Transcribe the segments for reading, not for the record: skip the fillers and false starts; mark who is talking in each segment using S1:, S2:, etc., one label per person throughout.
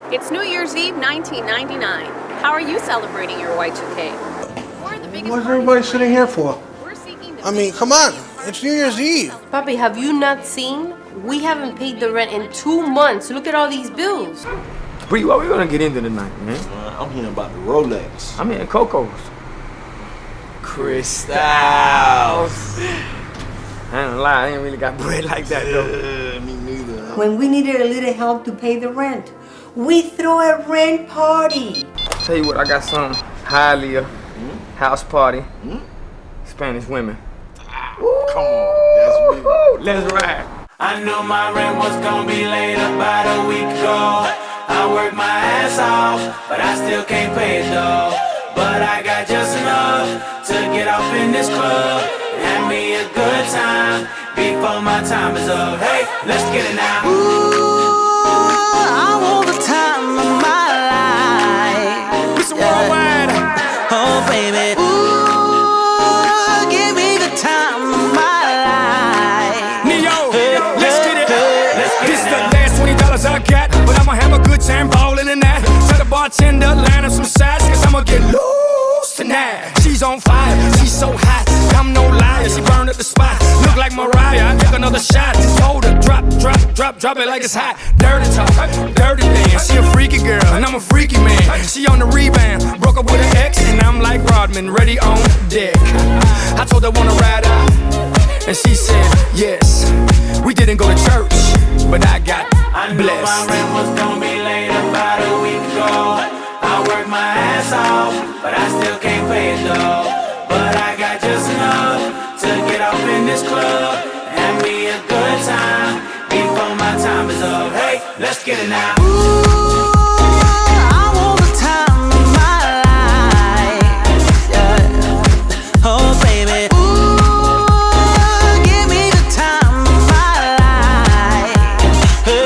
S1: It's New Year's Eve, 1999. How are you celebrating your Y2K? We're the biggest.
S2: What's everybody sitting here for?
S1: We're seeking the
S2: I mean, come on. It's New Year's Eve.
S3: Papi, have you not seen? We haven't paid the rent in 2 months. Look at all these bills.
S4: Bree, what we gonna get into tonight, man?
S5: I'm hearing about the Rolex.
S4: I'm in Coco's.
S5: Crystals.
S4: I ain't gonna lie, I ain't really got bread like that though.
S5: Me neither.
S6: When we needed a little help to pay the rent, we throw a rent party.
S4: Tell you what, I got some Hialeah house party. Spanish women.
S5: Come on, that's me.
S4: Let's ride.
S7: I knew my rent was gonna be late about a week ago. I worked my ass off, but I still can't pay it though. But I got just enough to get off in this club. Have me a good time before my time is up. Hey, let's get it now.
S8: I want the time of my life.
S7: Mr. Worldwide.
S8: Oh, baby. Ooh, give me the time of my life.
S7: Neo, let's get it. This is the last $20 I got, but I'ma have a good time ballin' in that. Tell the bartender, line up some shots, cause I'ma get loose tonight. She's on fire, she's so hot, I'm no liar, she burned up the spot. Look like Mariah, I took another shot. Just told her, drop it like it's hot. Dirty talk, dirty dance. She a freaky girl, and I'm a freaky man. She on the rebound, broke up with her ex, and I'm like Rodman, ready on deck. I told her wanna ride out, and she said yes. We didn't go to church, but I got I knew
S8: blessed.
S7: my rent was gonna be late about a week ago. I worked my ass off, but I still can't pay it though. But I got just enough to get off in this club. Have me a good time before my time is up. Hey, let's get it now.
S8: Ooh, I want the time of my life. Yeah. Oh, baby. Ooh, give me the time of my life.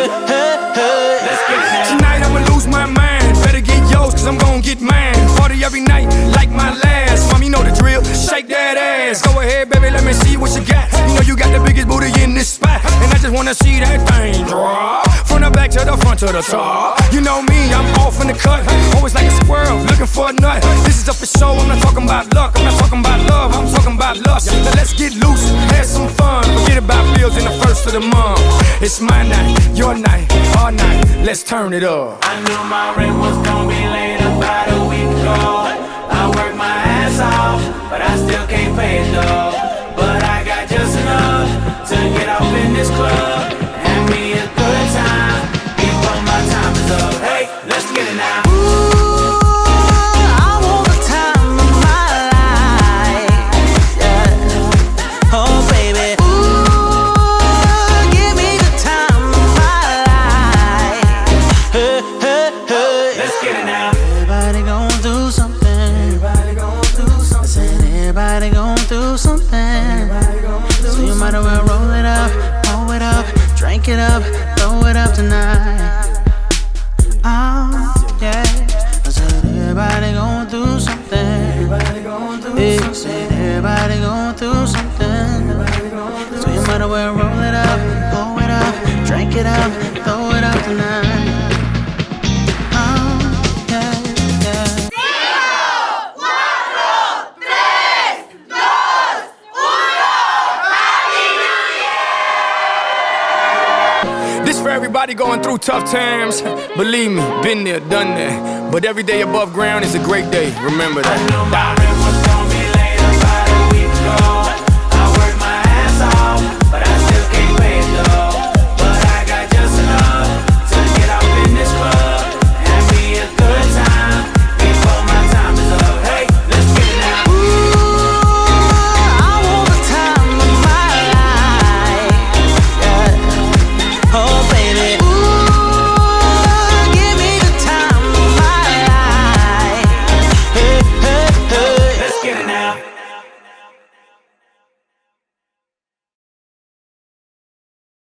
S7: Let's get it now. Tonight I'ma lose my mind. Better get yours, cause I'm gon' get mine. Party every night like my last. Mom, you know the drill. Shake that ass. Go ahead, baby, let me see what you got. You know you got the biggest booty in this spot, and I just wanna see that thing drop. From the back to the front to the top. You know me, I'm off in the cut. Always like a squirrel, looking for a nut. This is up for show, I'm not talking about luck. I'm not talking about love, I'm talking about lust. Now let's get loose, have some fun. Forget about bills in the first of the month. It's my night, your night, our night. Let's turn it up. I knew my rent was gonna be late about a week ago. I worked my ass off, but I still can't pay it though. But I got just enough to get off in this club. Have me a good time before my time is up. Hey, let's get it now.
S8: Ooh, I want the time of my life. Yeah. Oh, baby. Ooh, give me the time of my life.
S7: Let's get it now.
S8: Everybody gon' do something.
S7: Everybody gon' do
S8: I
S7: something.
S8: said everybody gon' do something. So you might as well roll it up, pour it up, drink it up, throw it up tonight. Oh, yeah. I said everybody gon' do something.
S7: Everybody gon' do
S8: Yeah,
S7: something.
S8: said everybody gon' do something. So you might as well roll it up, pour it up, drink it up, throw it up tonight. Oh, yeah, yeah.
S7: This for everybody going through tough times. Believe me, been there, done that. But every day above ground is a great day. Remember that. I knew my rent was gonna be late about a week ago.